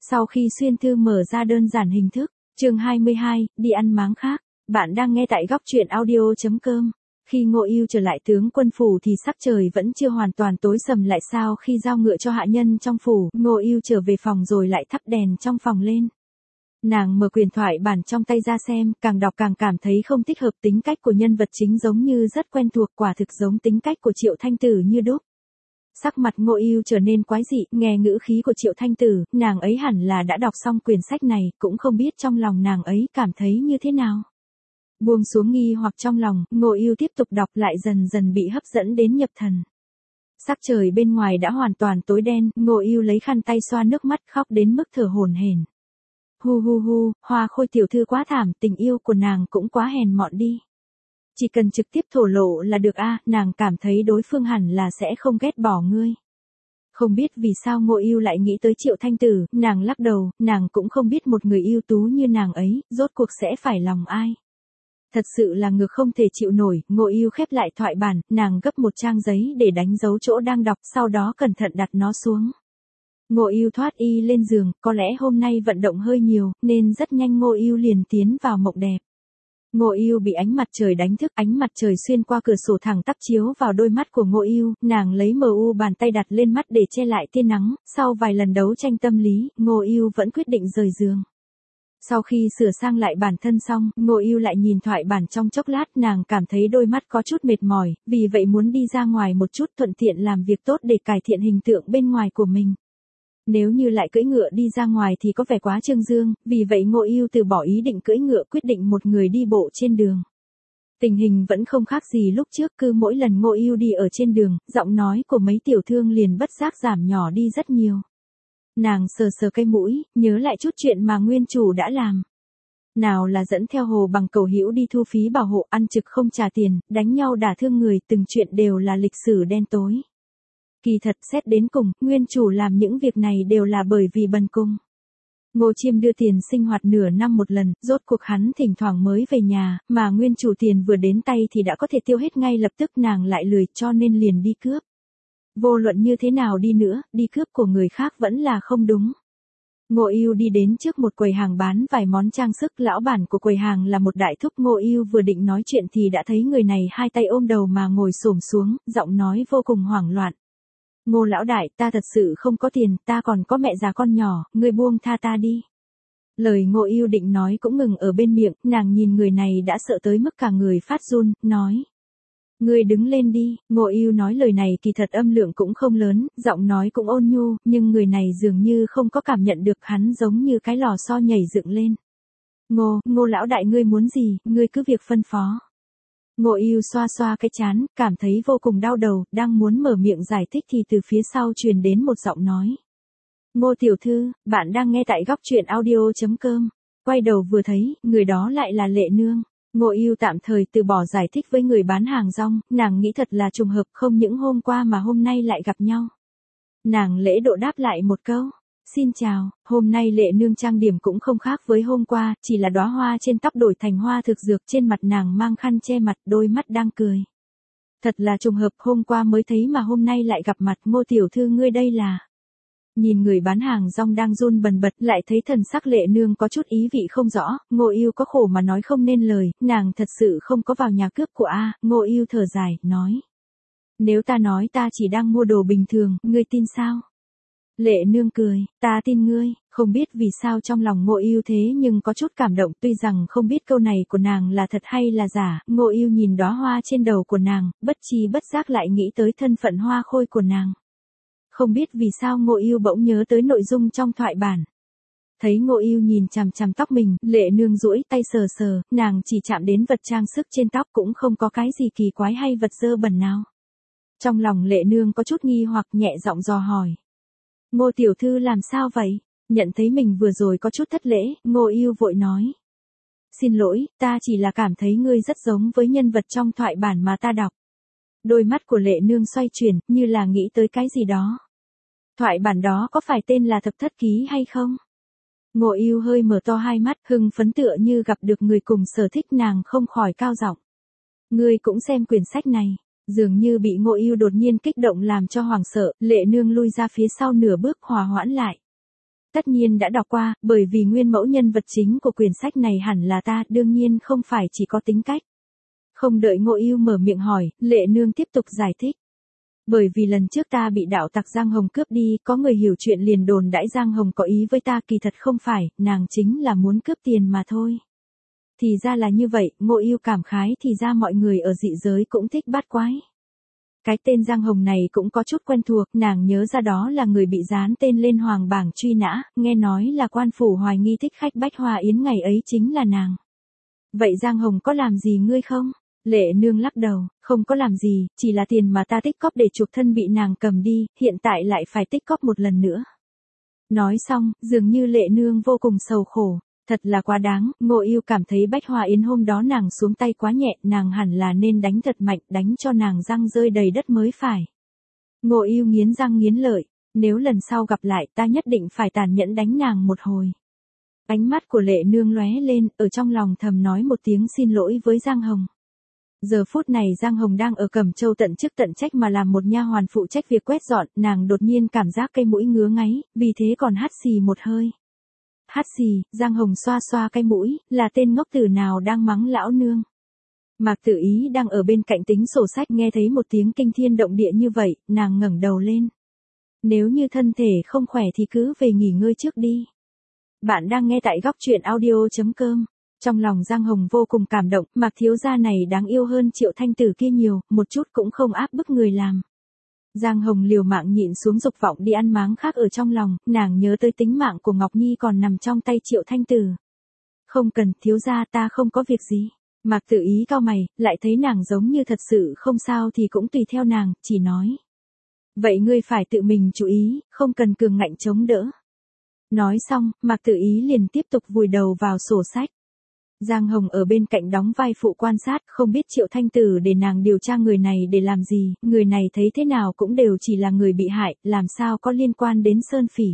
Sau khi xuyên thư mở ra đơn giản hình thức, chương 22, đi ăn máng khác, bạn đang nghe tại góc truyện audio.com. Khi Ngô Ưu trở lại tướng quân phủ thì sắc trời vẫn chưa hoàn toàn tối sầm lại sau khi giao ngựa cho hạ nhân trong phủ, Ngô Ưu trở về phòng rồi lại thắp đèn trong phòng lên. Nàng mở quyển thoại bản trong tay ra xem, càng đọc càng cảm thấy không thích hợp, tính cách của nhân vật chính giống như rất quen thuộc, quả thực giống tính cách của Triệu Thanh Tử như đúc. Sắc mặt Ngô Ưu trở nên quái dị, nghe ngữ khí của Triệu Thanh Tử, nàng ấy hẳn là đã đọc xong quyển sách này, cũng không biết trong lòng nàng ấy cảm thấy như thế nào. Buông xuống nghi hoặc trong lòng, Ngô Ưu tiếp tục đọc lại dần dần bị hấp dẫn đến nhập thần. Sắc trời bên ngoài đã hoàn toàn tối đen, Ngô Ưu lấy khăn tay xoa nước mắt khóc đến mức thở hổn hển. Hu hu hu, Hoa Khôi tiểu thư quá thảm, tình yêu của nàng cũng quá hèn mọn đi. Chỉ cần trực tiếp thổ lộ là được a, nàng cảm thấy đối phương hẳn là sẽ không ghét bỏ ngươi. Không biết vì sao Ngô Ưu lại nghĩ tới Triệu Thanh Tử, nàng lắc đầu, nàng cũng không biết một người ưu tú như nàng ấy, rốt cuộc sẽ phải lòng ai. Thật sự là ngược không thể chịu nổi, Ngô Ưu khép lại thoại bản, nàng gấp một trang giấy để đánh dấu chỗ đang đọc, sau đó cẩn thận đặt nó xuống. Ngô Ưu thoát y lên giường, có lẽ hôm nay vận động hơi nhiều, nên rất nhanh Ngô Ưu liền tiến vào mộng đẹp. Ngô Ưu bị ánh mặt trời đánh thức, ánh mặt trời xuyên qua cửa sổ thẳng tắp chiếu vào đôi mắt của Ngô Ưu, nàng lấy bàn tay đặt lên mắt để che lại tia nắng, sau vài lần đấu tranh tâm lý, Ngô Ưu vẫn quyết định rời giường. Sau khi sửa sang lại bản thân xong, Ngô Ưu lại nhìn thoại bản trong chốc lát, nàng cảm thấy đôi mắt có chút mệt mỏi, vì vậy muốn đi ra ngoài một chút thuận tiện làm việc tốt để cải thiện hình tượng bên ngoài của mình. Nếu như lại cưỡi ngựa đi ra ngoài thì có vẻ quá trương dương, vì vậy Ngô Ưu từ bỏ ý định cưỡi ngựa, quyết định một người đi bộ trên đường. Tình hình vẫn không khác gì lúc trước, cứ mỗi lần Ngô Ưu đi ở trên đường, giọng nói của mấy tiểu thương liền bất giác giảm nhỏ đi rất nhiều. Nàng sờ sờ cây mũi, nhớ lại chút chuyện mà nguyên chủ đã làm. Nào là dẫn theo Hồ Bằng Cầu Hữu đi thu phí bảo hộ, ăn trực không trả tiền, đánh nhau đả thương người, từng chuyện đều là lịch sử đen tối. Kỳ thật xét đến cùng, nguyên chủ làm những việc này đều là bởi vì bần cùng. Ngô Chiêm đưa tiền sinh hoạt nửa năm một lần, rốt cuộc hắn thỉnh thoảng mới về nhà, mà nguyên chủ tiền vừa đến tay thì đã có thể tiêu hết ngay lập tức, nàng lại lười cho nên liền đi cướp. Vô luận như thế nào đi nữa, đi cướp của người khác vẫn là không đúng. Ngô Ưu đi đến trước một quầy hàng bán vài món trang sức, lão bản của quầy hàng là một đại thúc. Ngô Ưu vừa định nói chuyện thì đã thấy người này hai tay ôm đầu mà ngồi xổm xuống, giọng nói vô cùng hoảng loạn. Ngô lão đại, ta thật sự không có tiền, ta còn có mẹ già con nhỏ, ngươi buông tha ta đi. Lời Ngô Ưu định nói cũng ngừng ở bên miệng, nàng nhìn người này đã sợ tới mức cả người phát run, nói. Ngươi đứng lên đi. Ngô Ưu nói lời này kỳ thật âm lượng cũng không lớn, giọng nói cũng ôn nhu, nhưng người này dường như không có cảm nhận được, hắn giống như cái lò xo nhảy dựng lên. Ngô lão đại, ngươi muốn gì, ngươi cứ việc phân phó. Ngô Ưu xoa xoa cái trán, cảm thấy vô cùng đau đầu, đang muốn mở miệng giải thích thì từ phía sau truyền đến một giọng nói. Ngô tiểu thư, bạn đang nghe tại góc truyện audio.com. Quay đầu vừa thấy, người đó lại là Lệ Nương. Ngô Ưu tạm thời từ bỏ giải thích với người bán hàng rong, nàng nghĩ thật là trùng hợp, không những hôm qua mà hôm nay lại gặp nhau. Nàng lễ độ đáp lại một câu. Xin chào, hôm nay Lệ Nương trang điểm cũng không khác với hôm qua, chỉ là đóa hoa trên tóc đổi thành hoa thực dược, trên mặt nàng mang khăn che mặt, đôi mắt đang cười. Thật là trùng hợp, hôm qua mới thấy mà hôm nay lại gặp mặt. Ngô tiểu thư, ngươi đây là... Nhìn người bán hàng rong đang run bần bật, lại thấy thần sắc Lệ Nương có chút ý vị không rõ, Ngô Ưu có khổ mà nói không nên lời, nàng thật sự không có vào nhà cướp của a. Ngô Ưu thở dài, nói. Nếu ta nói ta chỉ đang mua đồ bình thường, ngươi tin sao? Lệ Nương cười, ta tin ngươi. Không biết vì sao trong lòng Ngô Ưu thế nhưng có chút cảm động, tuy rằng không biết câu này của nàng là thật hay là giả. Ngô Ưu nhìn đóa hoa trên đầu của nàng, bất tri bất giác lại nghĩ tới thân phận Hoa Khôi của nàng. Không biết vì sao Ngô Ưu bỗng nhớ tới nội dung trong thoại bản. Thấy Ngô Ưu nhìn chằm chằm tóc mình, Lệ Nương duỗi tay sờ sờ, nàng chỉ chạm đến vật trang sức trên tóc, cũng không có cái gì kỳ quái hay vật dơ bẩn nào. Trong lòng Lệ Nương có chút nghi hoặc, nhẹ giọng dò hỏi. Ngô tiểu thư làm sao vậy? Nhận thấy mình vừa rồi có chút thất lễ, Ngô Ưu vội nói. Xin lỗi, ta chỉ là cảm thấy ngươi rất giống với nhân vật trong thoại bản mà ta đọc. Đôi mắt của Lệ Nương xoay chuyển, như là nghĩ tới cái gì đó. Thoại bản đó có phải tên là Thập Thất Ký hay không? Ngô Ưu hơi mở to hai mắt, hưng phấn tựa như gặp được người cùng sở thích, nàng không khỏi cao giọng. Ngươi cũng xem quyển sách này. Dường như bị Ngô Ưu đột nhiên kích động làm cho hoảng sợ, Lệ Nương lui ra phía sau nửa bước, hòa hoãn lại. Tất nhiên đã đọc qua, bởi vì nguyên mẫu nhân vật chính của quyển sách này hẳn là ta, đương nhiên không phải chỉ có tính cách. Không đợi Ngộ Ưu mở miệng hỏi, Lệ Nương tiếp tục giải thích. Bởi vì lần trước ta bị đạo tặc Giang Hồng cướp đi, có người hiểu chuyện liền đồn đãi Giang Hồng có ý với ta, kỳ thật không phải, nàng chính là muốn cướp tiền mà thôi. Thì ra là như vậy, Ngộ Ưu cảm khái, thì ra mọi người ở dị giới cũng thích bát quái. Cái tên Giang Hồng này cũng có chút quen thuộc, nàng nhớ ra đó là người bị dán tên lên hoàng bảng truy nã, nghe nói là quan phủ hoài nghi thích khách Bách Hoa Yến ngày ấy chính là nàng. Vậy Giang Hồng có làm gì ngươi không? Lệ Nương lắc đầu, không có làm gì, chỉ là tiền mà ta tích cóp để chuộc thân bị nàng cầm đi, hiện tại lại phải tích cóp một lần nữa. Nói xong, dường như Lệ Nương vô cùng sầu khổ. Thật là quá đáng, Ngộ Ưu cảm thấy Bách Hoa Yến hôm đó nàng xuống tay quá nhẹ, nàng hẳn là nên đánh thật mạnh, đánh cho nàng răng rơi đầy đất mới phải. Ngộ Ưu nghiến răng nghiến lợi, nếu lần sau gặp lại ta nhất định phải tàn nhẫn đánh nàng một hồi. Ánh mắt của Lệ Nương lóe lên, ở trong lòng thầm nói một tiếng xin lỗi với Giang Hồng. Giờ phút này Giang Hồng đang ở Cẩm Châu tận chức tận trách mà làm một nha hoàn phụ trách việc quét dọn, nàng đột nhiên cảm giác cái mũi ngứa ngáy, vì thế còn hắt xì một hơi. Hắt xì, Giang Hồng xoa xoa cái mũi, là tên ngốc tử nào đang mắng lão nương. Mạc Tử Ý đang ở bên cạnh tính sổ sách nghe thấy một tiếng kinh thiên động địa như vậy, nàng ngẩng đầu lên. Nếu như thân thể không khỏe thì cứ về nghỉ ngơi trước đi. Bạn đang nghe tại góc truyện audio.com. Trong lòng Giang Hồng vô cùng cảm động, Mạc thiếu gia này đáng yêu hơn Triệu Thanh Tử kia nhiều, một chút cũng không áp bức người làm. Giang Hồng liều mạng nhịn xuống dục vọng đi ăn máng khác ở trong lòng, nàng nhớ tới tính mạng của Ngọc Nhi còn nằm trong tay Triệu Thanh Tử. Không cần, thiếu gia ta không có việc gì. Mạc Tử Ý cau mày, lại thấy nàng giống như thật sự không sao thì cũng tùy theo nàng, chỉ nói. Vậy ngươi phải tự mình chú ý, không cần cường ngạnh chống đỡ. Nói xong, Mạc Tử Ý liền tiếp tục vùi đầu vào sổ sách. Giang Hồng ở bên cạnh đóng vai phụ quan sát, không biết Triệu Thanh Tử để nàng điều tra người này để làm gì, người này thấy thế nào cũng đều chỉ là người bị hại, làm sao có liên quan đến Sơn Phỉ.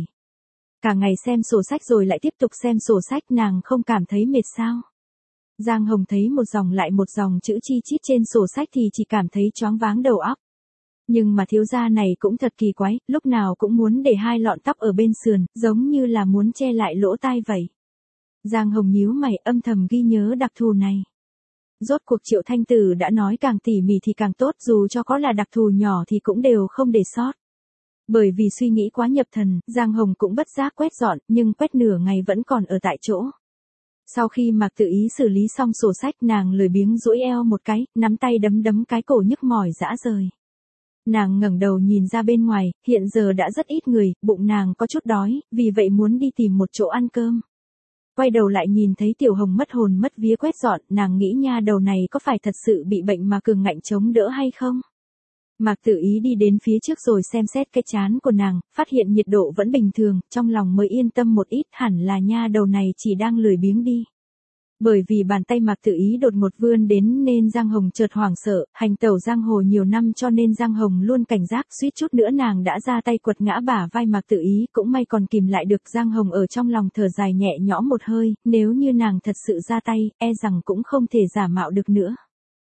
Cả ngày xem sổ sách rồi lại tiếp tục xem sổ sách, nàng không cảm thấy mệt sao. Giang Hồng thấy một dòng lại một dòng chữ chi chít trên sổ sách thì chỉ cảm thấy choáng váng đầu óc. Nhưng mà thiếu gia này cũng thật kỳ quái, lúc nào cũng muốn để hai lọn tóc ở bên sườn, giống như là muốn che lại lỗ tai vậy. Giang Hồng nhíu mày âm thầm ghi nhớ đặc thù này. Rốt cuộc Triệu Thanh Tử đã nói càng tỉ mỉ thì càng tốt, dù cho có là đặc thù nhỏ thì cũng đều không để sót. Bởi vì suy nghĩ quá nhập thần, Giang Hồng cũng bất giác quét dọn, nhưng quét nửa ngày vẫn còn ở tại chỗ. Sau khi Mạc Tử Ý xử lý xong sổ sách, nàng lười biếng duỗi eo một cái, nắm tay đấm đấm cái cổ nhức mỏi rã rời. Nàng ngẩng đầu nhìn ra bên ngoài, hiện giờ đã rất ít người, bụng nàng có chút đói, vì vậy muốn đi tìm một chỗ ăn cơm. Quay đầu lại nhìn thấy Tiểu Hồng mất hồn mất vía quét dọn, nàng nghĩ nha đầu này có phải thật sự bị bệnh mà cường ngạnh chống đỡ hay không? Mạc Tử Ý đi đến phía trước rồi xem xét cái trán của nàng, phát hiện nhiệt độ vẫn bình thường, trong lòng mới yên tâm một ít, hẳn là nha đầu này chỉ đang lười biếng đi. Bởi vì bàn tay Mạc Tử Ý đột ngột vươn đến nên Giang Hồng chợt hoảng sợ, hành tẩu giang hồ nhiều năm cho nên Giang Hồng luôn cảnh giác, suýt chút nữa nàng đã ra tay quật ngã bả vai Mạc Tử Ý, cũng may còn kìm lại được. Giang Hồng ở trong lòng thở dài nhẹ nhõm một hơi, nếu như nàng thật sự ra tay, e rằng cũng không thể giả mạo được nữa.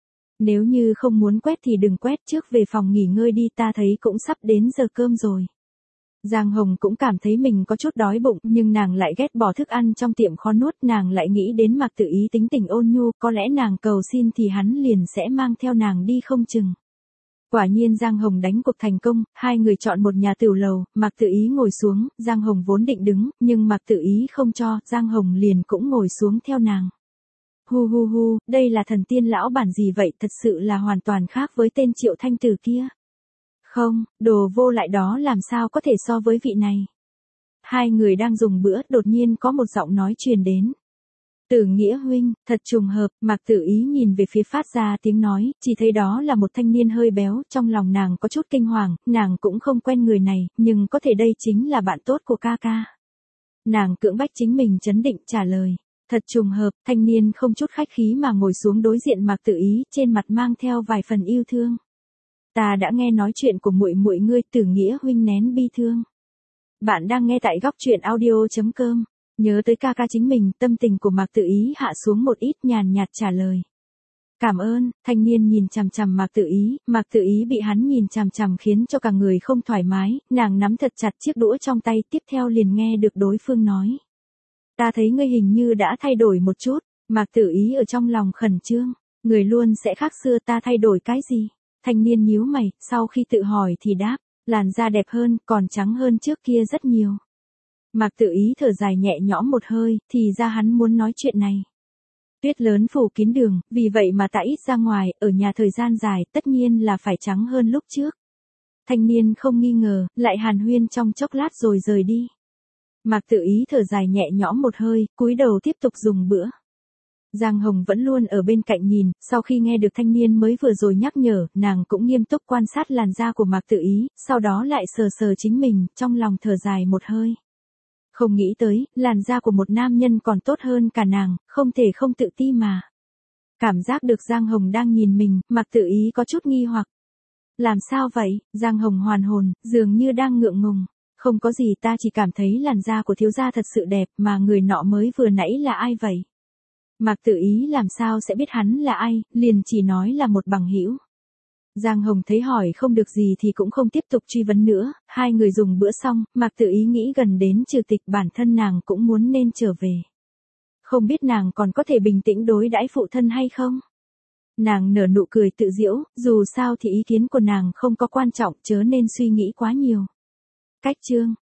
Nếu như không muốn quét thì đừng quét, trước về phòng nghỉ ngơi đi, ta thấy cũng sắp đến giờ cơm rồi. Giang Hồng cũng cảm thấy mình có chút đói bụng, nhưng nàng lại ghét bỏ thức ăn trong tiệm khó nuốt, nàng lại nghĩ đến Mạc Tử Ý tính tình ôn nhu, có lẽ nàng cầu xin thì hắn liền sẽ mang theo nàng đi không chừng. Quả nhiên Giang Hồng đánh cuộc thành công, hai người chọn một nhà tửu lầu, Mạc Tử Ý ngồi xuống, Giang Hồng vốn định đứng, nhưng Mạc Tử Ý không cho, Giang Hồng liền cũng ngồi xuống theo nàng. Hu hu hu, đây là thần tiên lão bản gì vậy, thật sự là hoàn toàn khác với tên Triệu Thanh Tử kia. Không, đồ vô lại đó làm sao có thể so với vị này. Hai người đang dùng bữa, đột nhiên có một giọng nói truyền đến. Tử Nghĩa huynh, thật trùng hợp, Mạc Tử Ý nhìn về phía phát ra tiếng nói, chỉ thấy đó là một thanh niên hơi béo, trong lòng nàng có chút kinh hoàng, nàng cũng không quen người này, nhưng có thể đây chính là bạn tốt của ca ca. Nàng cưỡng bách chính mình trấn định trả lời. Thật trùng hợp, thanh niên không chút khách khí mà ngồi xuống đối diện Mạc Tử Ý, trên mặt mang theo vài phần yêu thương. Ta đã nghe nói chuyện của muội muội ngươi, Tử Nghĩa huynh nén bi thương. Bạn đang nghe tại góc truyện audio.com. Nhớ tới ca ca chính mình, tâm tình của Mạc Tử Ý hạ xuống một ít, nhàn nhạt trả lời. Cảm ơn, thanh niên nhìn chằm chằm Mạc Tự Ý bị hắn nhìn chằm chằm khiến cho cả người không thoải mái, nàng nắm thật chặt chiếc đũa trong tay tiếp theo liền nghe được đối phương nói. Ta thấy ngươi hình như đã thay đổi một chút, Mạc Tự Ý ở trong lòng khẩn trương, người luôn sẽ khác xưa ta thay đổi cái gì? Thanh niên nhíu mày, sau khi tự hỏi thì đáp, làn da đẹp hơn, còn trắng hơn trước kia rất nhiều. Mạc Tự Ý thở dài nhẹ nhõm một hơi, thì ra hắn muốn nói chuyện này. Tuyết lớn phủ kín đường, vì vậy mà ta ít ra ngoài, ở nhà thời gian dài, tất nhiên là phải trắng hơn lúc trước. Thanh niên không nghi ngờ, lại hàn huyên trong chốc lát rồi rời đi. Mạc Tự Ý thở dài nhẹ nhõm một hơi, cúi đầu tiếp tục dùng bữa. Giang Hồng vẫn luôn ở bên cạnh nhìn, sau khi nghe được thanh niên mới vừa rồi nhắc nhở, nàng cũng nghiêm túc quan sát làn da của Mạc Tự Ý, sau đó lại sờ sờ chính mình, trong lòng thở dài một hơi. Không nghĩ tới, làn da của một nam nhân còn tốt hơn cả nàng, không thể không tự ti mà. Cảm giác được Giang Hồng đang nhìn mình, Mạc Tự Ý có chút nghi hoặc. Làm sao vậy? Giang Hồng hoàn hồn, dường như đang ngượng ngùng. Không có gì, ta chỉ cảm thấy làn da của thiếu gia thật sự đẹp, mà người nọ mới vừa nãy là ai vậy? Mạc Tự Ý làm sao sẽ biết hắn là ai, liền chỉ nói là một bằng hữu. Giang Hồng thấy hỏi không được gì thì cũng không tiếp tục truy vấn nữa, hai người dùng bữa xong, Mạc Tự Ý nghĩ gần đến trừ tịch bản thân nàng cũng muốn nên trở về. Không biết nàng còn có thể bình tĩnh đối đãi phụ thân hay không? Nàng nở nụ cười tự giễu, dù sao thì ý kiến của nàng không có quan trọng chớ nên suy nghĩ quá nhiều. Cách chương